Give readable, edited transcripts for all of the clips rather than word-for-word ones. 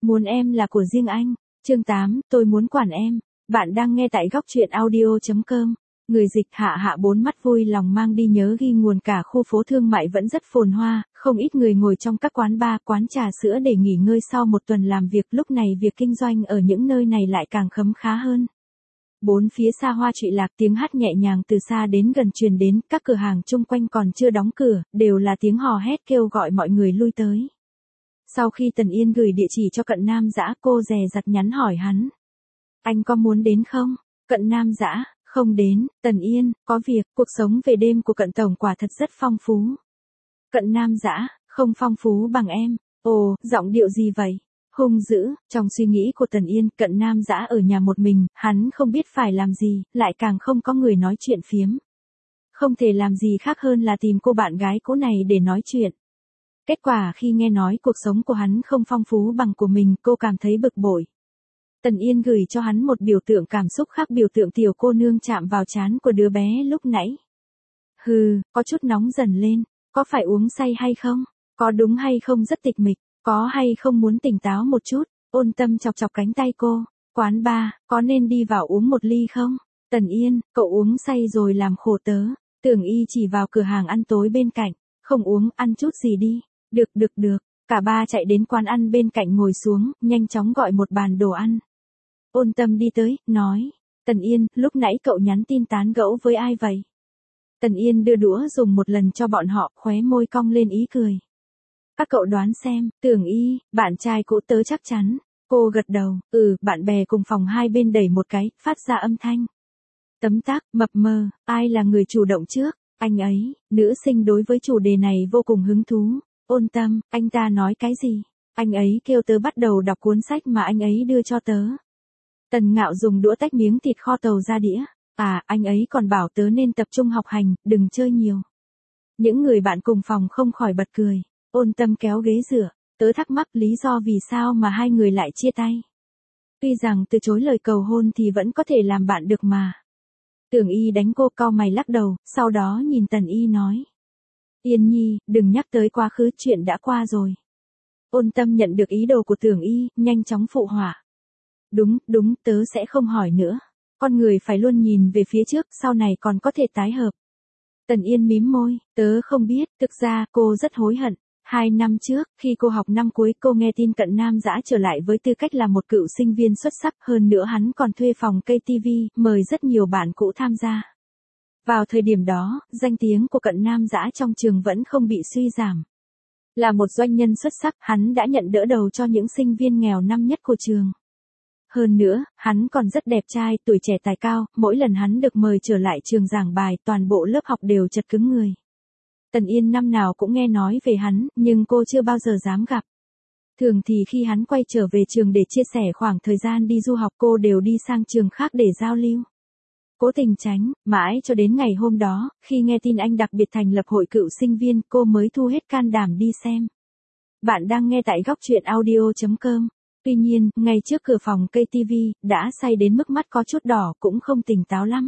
Muốn em là của riêng anh. Chương 8, tôi muốn quản em. Bạn đang nghe tại góc truyện audio.com. Người dịch Hạ Hạ bốn mắt vui lòng mang đi nhớ ghi nguồn cả khu phố thương mại vẫn rất phồn hoa, không ít người ngồi trong các quán bar, quán trà sữa để nghỉ ngơi sau một tuần làm việc. Lúc này việc kinh doanh ở những nơi này lại càng khấm khá hơn. Bốn phía xa hoa trụy lạc, tiếng hát nhẹ nhàng từ xa đến gần truyền đến, các cửa hàng chung quanh còn chưa đóng cửa, đều là tiếng hò hét kêu gọi mọi người lui tới. Sau khi Tần Yên gửi địa chỉ cho Cận Nam Dã, cô dè dặt nhắn hỏi hắn. Anh có muốn đến không? Cận Nam Dã, không đến. Tần Yên, có việc. Cuộc sống về đêm của Cận Tổng quả thật rất phong phú. Cận Nam Dã, không phong phú bằng em. Ồ, giọng điệu gì vậy? Hung dữ. Trong suy nghĩ của Tần Yên, Cận Nam Dã ở nhà một mình, hắn không biết phải làm gì, lại càng không có người nói chuyện phiếm. Không thể làm gì khác hơn là tìm cô bạn gái cũ này để nói chuyện. Kết quả khi nghe nói cuộc sống của hắn không phong phú bằng của mình, cô cảm thấy bực bội. Tần Yên gửi cho hắn một biểu tượng cảm xúc khác biểu tượng tiểu cô nương chạm vào trán của đứa bé lúc nãy. Hừ, có chút nóng dần lên, có phải uống say hay không? Có đúng hay không rất tịch mịch, có hay không muốn tỉnh táo một chút? Ôn Tâm chọc chọc cánh tay cô. Quán bar, có nên đi vào uống một ly không? Tần Yên, cậu uống say rồi làm khổ tớ. Tưởng Y chỉ vào cửa hàng ăn tối bên cạnh. Không uống, ăn chút gì đi. Được. Cả ba chạy đến quán ăn bên cạnh ngồi xuống, nhanh chóng gọi một bàn đồ ăn. Ôn Tâm đi tới, nói. Tần Yên, lúc nãy cậu nhắn tin tán gẫu với ai vậy? Tần Yên đưa đũa dùng một lần cho bọn họ, khóe môi cong lên ý cười. Các cậu đoán xem, Tưởng Y, bạn trai cũ tớ chắc chắn. Cô gật đầu, bạn bè cùng phòng hai bên đẩy một cái, phát ra âm thanh. Tấm tắc, mập mờ, ai là người chủ động trước? Anh ấy. Nữ sinh đối với chủ đề này vô cùng hứng thú. Ôn Tâm, anh ta nói cái gì? Anh ấy kêu tớ bắt đầu đọc cuốn sách mà anh ấy đưa cho tớ. Tần Ngạo dùng đũa tách miếng thịt kho tàu ra đĩa. Anh ấy còn bảo tớ nên tập trung học hành, đừng chơi nhiều. Những người bạn cùng phòng không khỏi bật cười. Ôn Tâm kéo ghế dựa. Tớ thắc mắc lý do vì sao mà hai người lại chia tay. Tuy rằng từ chối lời cầu hôn thì vẫn có thể làm bạn được mà. Tưởng Y đánh cô, cau mày lắc đầu, sau đó nhìn Tần Y nói. Yên Nhi, đừng nhắc tới quá khứ, chuyện đã qua rồi. Ôn Tâm nhận được ý đồ của Tưởng Y, nhanh chóng phụ họa. Đúng, tớ sẽ không hỏi nữa. Con người phải luôn nhìn về phía trước, sau này còn có thể tái hợp. Tần Yên mím môi, tớ không biết, thực ra cô rất hối hận. 2 năm trước, khi cô học năm cuối, cô nghe tin Cận Nam Dã trở lại với tư cách là một cựu sinh viên xuất sắc, hơn nữa hắn còn thuê phòng KTV, mời rất nhiều bạn cũ tham gia. Vào thời điểm đó, danh tiếng của Cận Nam Dã trong trường vẫn không bị suy giảm. Là một doanh nhân xuất sắc, hắn đã nhận đỡ đầu cho những sinh viên nghèo năm nhất của trường. Hơn nữa, hắn còn rất đẹp trai, tuổi trẻ tài cao, mỗi lần hắn được mời trở lại trường giảng bài, toàn bộ lớp học đều chật cứng người. Tần Yên năm nào cũng nghe nói về hắn, nhưng cô chưa bao giờ dám gặp. Thường thì khi hắn quay trở về trường để chia sẻ khoảng thời gian đi du học, cô đều đi sang trường khác để giao lưu. Cố tình tránh, mãi cho đến ngày hôm đó, khi nghe tin anh đặc biệt thành lập hội cựu sinh viên, cô mới thu hết can đảm đi xem. Bạn đang nghe tại góc truyện audio.com. Tuy nhiên, ngay trước cửa phòng KTV, đã say đến mức mắt có chút đỏ cũng không tỉnh táo lắm.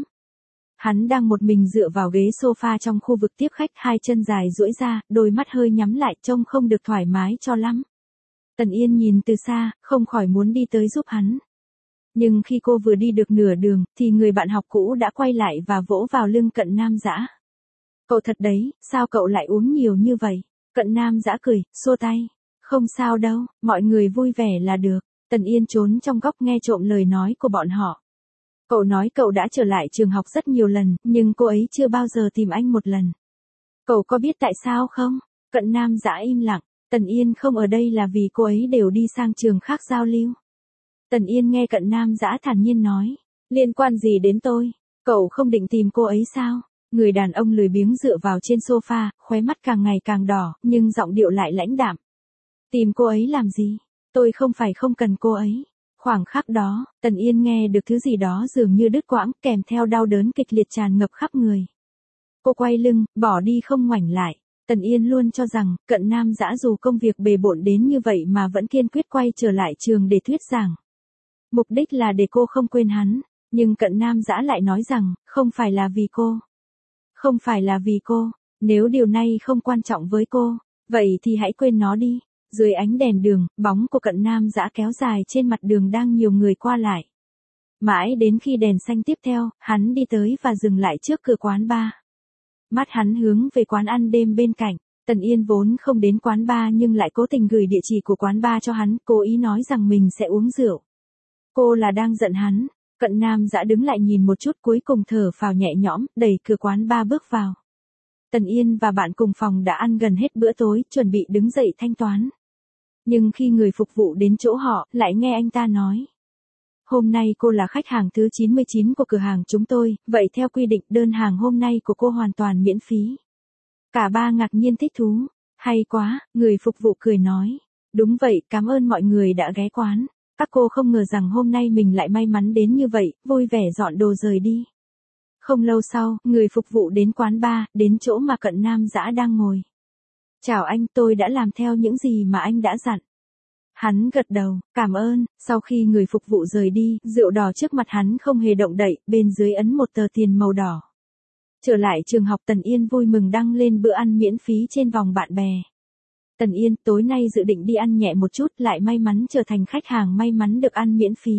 Hắn đang một mình dựa vào ghế sofa trong khu vực tiếp khách, hai chân dài duỗi ra, đôi mắt hơi nhắm lại, trông không được thoải mái cho lắm. Tần Yên nhìn từ xa, không khỏi muốn đi tới giúp hắn. Nhưng khi cô vừa đi được nửa đường, thì người bạn học cũ đã quay lại và vỗ vào lưng Cận Nam Dã. Cậu thật đấy, sao cậu lại uống nhiều như vậy? Cận Nam Dã cười, xua tay. Không sao đâu, mọi người vui vẻ là được. Tần Yên trốn trong góc nghe trộm lời nói của bọn họ. Cậu nói cậu đã trở lại trường học rất nhiều lần, nhưng cô ấy chưa bao giờ tìm anh một lần. Cậu có biết tại sao không? Cận Nam Dã im lặng. Tần Yên không ở đây là vì cô ấy đều đi sang trường khác giao lưu. Tần Yên nghe Cận Nam Dã thản nhiên nói. Liên quan gì đến tôi? Cậu không định tìm cô ấy sao? Người đàn ông lười biếng dựa vào trên sofa, khóe mắt càng ngày càng đỏ, nhưng giọng điệu lại lãnh đạm. Tìm cô ấy làm gì? Tôi không phải không cần cô ấy. Khoảng khắc đó, Tần Yên nghe được thứ gì đó dường như đứt quãng, kèm theo đau đớn kịch liệt tràn ngập khắp người. Cô quay lưng, bỏ đi không ngoảnh lại. Tần Yên luôn cho rằng, Cận Nam Dã dù công việc bề bộn đến như vậy mà vẫn kiên quyết quay trở lại trường để thuyết giảng. Mục đích là để cô không quên hắn, nhưng Cận Nam Dã lại nói rằng, không phải là vì cô. Không phải là vì cô, nếu điều này không quan trọng với cô, vậy thì hãy quên nó đi. Dưới ánh đèn đường, bóng của Cận Nam Dã kéo dài trên mặt đường đang nhiều người qua lại. Mãi đến khi đèn xanh tiếp theo, hắn đi tới và dừng lại trước cửa quán bar. Mắt hắn hướng về quán ăn đêm bên cạnh. Tần Yên vốn không đến quán bar nhưng lại cố tình gửi địa chỉ của quán bar cho hắn, cố ý nói rằng mình sẽ uống rượu. Cô là đang giận hắn. Cận Nam Dã đứng lại nhìn một chút cuối cùng thở phào nhẹ nhõm, đẩy cửa quán bar bước vào. Tần Yên và bạn cùng phòng đã ăn gần hết bữa tối, chuẩn bị đứng dậy thanh toán. Nhưng khi người phục vụ đến chỗ họ, lại nghe anh ta nói. Hôm nay cô là khách hàng thứ 99 của cửa hàng chúng tôi, vậy theo quy định đơn hàng hôm nay của cô hoàn toàn miễn phí. Cả ba ngạc nhiên thích thú. Hay quá, người phục vụ cười nói. Đúng vậy, cảm ơn mọi người đã ghé quán. Các cô không ngờ rằng hôm nay mình lại may mắn đến như vậy, vui vẻ dọn đồ rời đi. Không lâu sau, người phục vụ đến quán bar, đến chỗ mà Cận Nam Dã đang ngồi. Chào anh, tôi đã làm theo những gì mà anh đã dặn. Hắn gật đầu, cảm ơn. Sau khi người phục vụ rời đi, rượu đỏ trước mặt hắn không hề động đậy, bên dưới ấn một tờ tiền màu đỏ. Trở lại trường học, Tần Yên vui mừng đăng lên bữa ăn miễn phí trên vòng bạn bè. Tần Yên, tối nay dự định đi ăn nhẹ một chút, lại may mắn trở thành khách hàng may mắn được ăn miễn phí.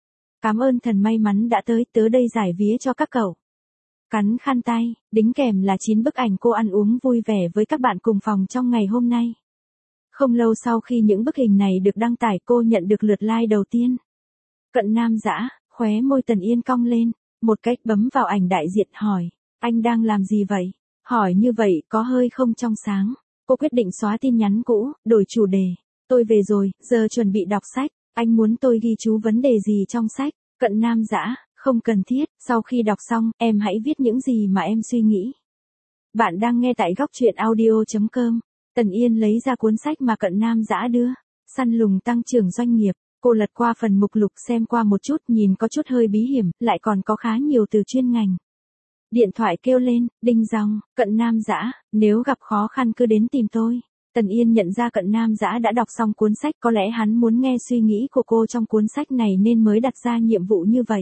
Cảm ơn thần may mắn đã tới, tớ đây giải vía cho các cậu. Cắn khăn tay, đính kèm là 9 bức ảnh cô ăn uống vui vẻ với các bạn cùng phòng trong ngày hôm nay. Không lâu sau khi những bức hình này được đăng tải, cô nhận được lượt like đầu tiên. Cận Nam Dã, khóe môi Tần Yên cong lên, một cách bấm vào ảnh đại diện hỏi, anh đang làm gì vậy? Hỏi như vậy có hơi không trong sáng. Cô quyết định xóa tin nhắn cũ, đổi chủ đề. Tôi về rồi, giờ chuẩn bị đọc sách. Anh muốn tôi ghi chú vấn đề gì trong sách? Cận Nam Dã, không cần thiết. Sau khi đọc xong, em hãy viết những gì mà em suy nghĩ. Bạn đang nghe tại góc truyện audio.com. Tần Yên lấy ra cuốn sách mà Cận Nam Dã đưa. Săn lùng tăng trưởng doanh nghiệp. Cô lật qua phần mục lục xem qua một chút, nhìn có chút hơi bí hiểm, lại còn có khá nhiều từ chuyên ngành. Điện thoại kêu lên, đinh dong. Cận Nam Dã, nếu gặp khó khăn cứ đến tìm tôi. Tần Yên nhận ra Cận Nam Dã đã đọc xong cuốn sách, có lẽ hắn muốn nghe suy nghĩ của cô trong cuốn sách này nên mới đặt ra nhiệm vụ như vậy.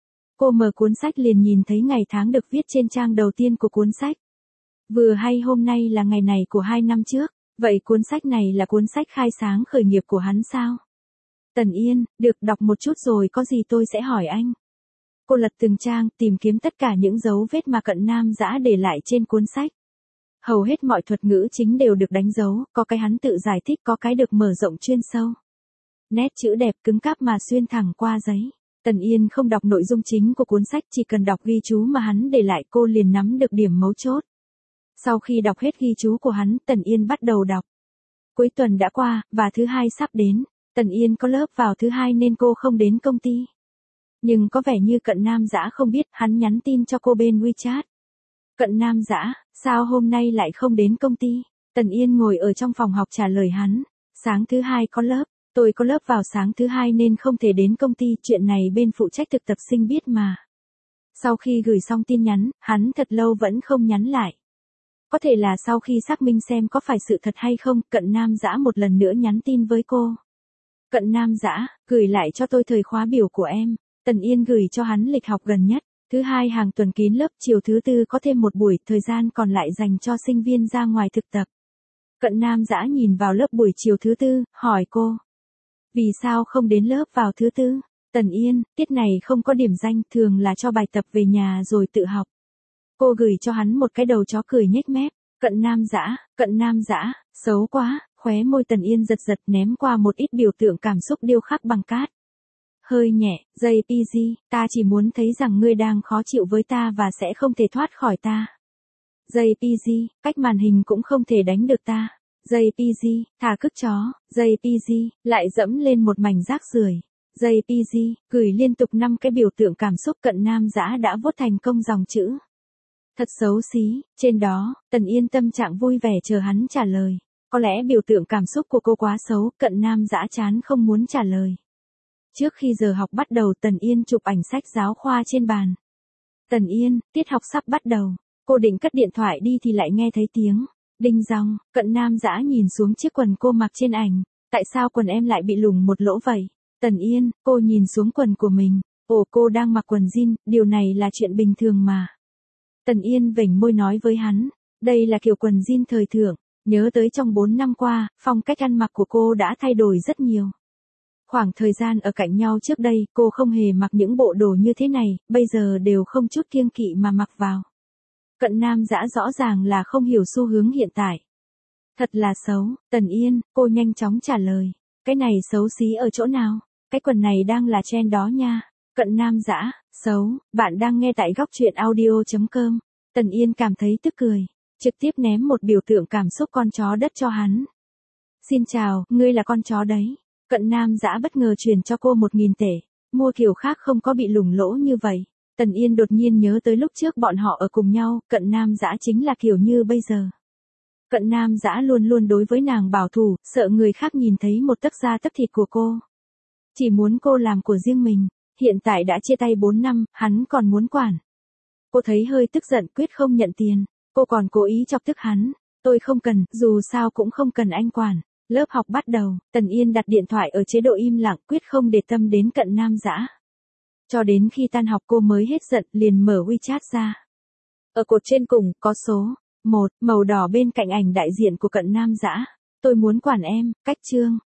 Cô mở cuốn sách liền nhìn thấy ngày tháng được viết trên trang đầu tiên của cuốn sách. Vừa hay hôm nay là ngày này của 2 năm trước, vậy cuốn sách này là cuốn sách khai sáng khởi nghiệp của hắn sao? Tần Yên, được, đọc một chút rồi có gì tôi sẽ hỏi anh. Cô lật từng trang, tìm kiếm tất cả những dấu vết mà Cận Nam Dã để lại trên cuốn sách. Hầu hết mọi thuật ngữ chính đều được đánh dấu, có cái hắn tự giải thích, có cái được mở rộng chuyên sâu. Nét chữ đẹp cứng cáp mà xuyên thẳng qua giấy. Tần Yên không đọc nội dung chính của cuốn sách, chỉ cần đọc ghi chú mà hắn để lại, cô liền nắm được điểm mấu chốt. Sau khi đọc hết ghi chú của hắn, Tần Yên bắt đầu đọc. Cuối tuần đã qua, và thứ hai sắp đến. Tần Yên có lớp vào thứ hai nên cô không đến công ty. Nhưng có vẻ như Cận Nam Dã không biết, hắn nhắn tin cho cô bên WeChat. Cận Nam Dã, sao hôm nay lại không đến công ty? Tần Yên ngồi ở trong phòng học trả lời hắn. Sáng thứ hai có lớp, tôi có lớp vào sáng thứ hai nên không thể đến công ty, chuyện này bên phụ trách thực tập sinh biết mà. Sau khi gửi xong tin nhắn, hắn thật lâu vẫn không nhắn lại. Có thể là sau khi xác minh xem có phải sự thật hay không, Cận Nam Dã một lần nữa nhắn tin với cô. Cận Nam Dã, gửi lại cho tôi thời khóa biểu của em. Tần Yên gửi cho hắn lịch học gần nhất. Thứ hai hàng tuần kín lớp, chiều thứ tư có thêm một buổi, thời gian còn lại dành cho sinh viên ra ngoài thực tập. Cận Nam Dã nhìn vào lớp buổi chiều thứ tư, hỏi cô. Vì sao không đến lớp vào thứ tư? Tần Yên, tiết này không có điểm danh, thường là cho bài tập về nhà rồi tự học. Cô gửi cho hắn một cái đầu chó cười nhếch mép. Cận Nam Dã, xấu quá, khóe môi Tần Yên giật giật ném qua một ít biểu tượng cảm xúc điêu khắc bằng cát. Hơi nhẹ, JPG, ta chỉ muốn thấy rằng ngươi đang khó chịu với ta và sẽ không thể thoát khỏi ta. JPG, cách màn hình cũng không thể đánh được ta. JPG, thả cức chó. JPG, lại dẫm lên một mảnh rác rưởi. JPG, gửi liên tục 5 cái biểu tượng cảm xúc. Cận Nam Dã đã vote thành công dòng chữ. Thật xấu xí, trên đó, Tần Yên tâm trạng vui vẻ chờ hắn trả lời. Có lẽ biểu tượng cảm xúc của cô quá xấu, Cận Nam Dã chán không muốn trả lời. Trước khi giờ học bắt đầu, Tần Yên chụp ảnh sách giáo khoa trên bàn. Tần Yên, tiết học sắp bắt đầu. Cô định cất điện thoại đi thì lại nghe thấy tiếng đinh dong. Cận Nam Dã nhìn xuống chiếc quần cô mặc trên ảnh. Tại sao quần em lại bị lủng một lỗ vậy? Tần Yên, cô nhìn xuống quần của mình. Ồ, cô đang mặc quần jean, điều này là chuyện bình thường mà. Tần Yên vểnh môi nói với hắn. Đây là kiểu quần jean thời thượng. Nhớ tới trong 4 năm qua, phong cách ăn mặc của cô đã thay đổi rất nhiều. Khoảng thời gian ở cạnh nhau trước đây, cô không hề mặc những bộ đồ như thế này, bây giờ đều không chút kiêng kỵ mà mặc vào. Cận Nam Dã rõ ràng là không hiểu xu hướng hiện tại. Thật là xấu, Tần Yên, cô nhanh chóng trả lời. Cái này xấu xí ở chỗ nào? Cái quần này đang là trend đó nha. Cận Nam Dã, xấu, bạn đang nghe tại góc truyện audio.com. Tần Yên cảm thấy tức cười, trực tiếp ném một biểu tượng cảm xúc con chó đất cho hắn. Xin chào, ngươi là con chó đấy. Cận Nam Dã bất ngờ chuyển cho cô 1.000 tệ, mua kiểu khác không có bị lủng lỗ như vậy. Tần Yên đột nhiên nhớ tới lúc trước bọn họ ở cùng nhau, Cận Nam Dã chính là kiểu như bây giờ. Cận Nam Dã luôn luôn đối với nàng bảo thủ, sợ người khác nhìn thấy một tấc da tấc thịt của cô. Chỉ muốn cô làm của riêng mình, hiện tại đã chia tay 4 năm, hắn còn muốn quản. Cô thấy hơi tức giận quyết không nhận tiền, cô còn cố ý chọc tức hắn. Tôi không cần, dù sao cũng không cần anh quản. Lớp học bắt đầu, Tần Yên đặt điện thoại ở chế độ im lặng quyết không để tâm đến Cận Nam Dã. Cho đến khi tan học cô mới hết giận liền mở WeChat ra. Ở cột trên cùng, có số 1, màu đỏ bên cạnh ảnh đại diện của Cận Nam Dã. Tôi muốn quản em, cách chương.